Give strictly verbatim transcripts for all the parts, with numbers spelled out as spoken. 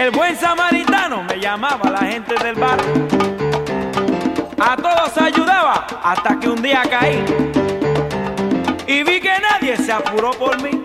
El buen samaritano me llamaba a la gente del barrio. A todos ayudaba hasta que un día caí y vi que nadie se apuró por mí.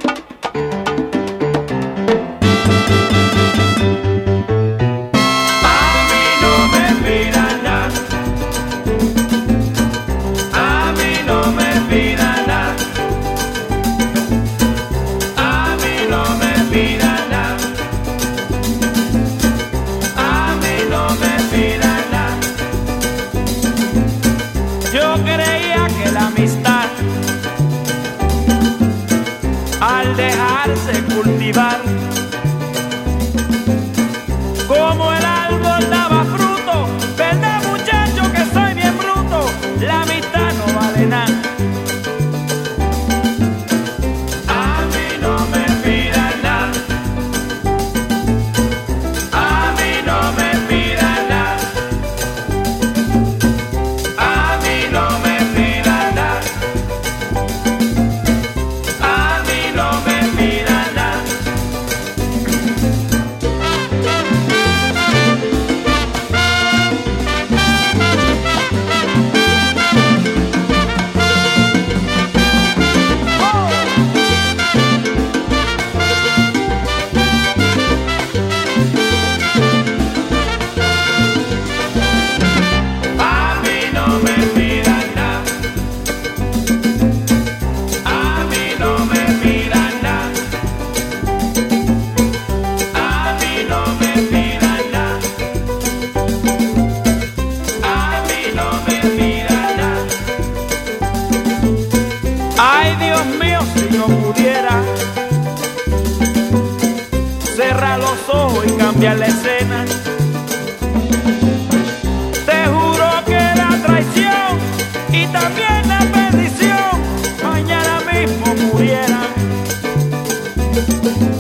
Al dejarse cultivar, como el árbol daba fruto, verdad muchacho que soy bien bruto, la amistad no vale nada. A mí no me pidan nada, a mí no me pidan nada, a mí no me pidan nada. Ay, Dios mío, si yo pudiera cerrar los ojos y cambiar la escena, te juro que la traición y también la perdición mañana mismo muriera.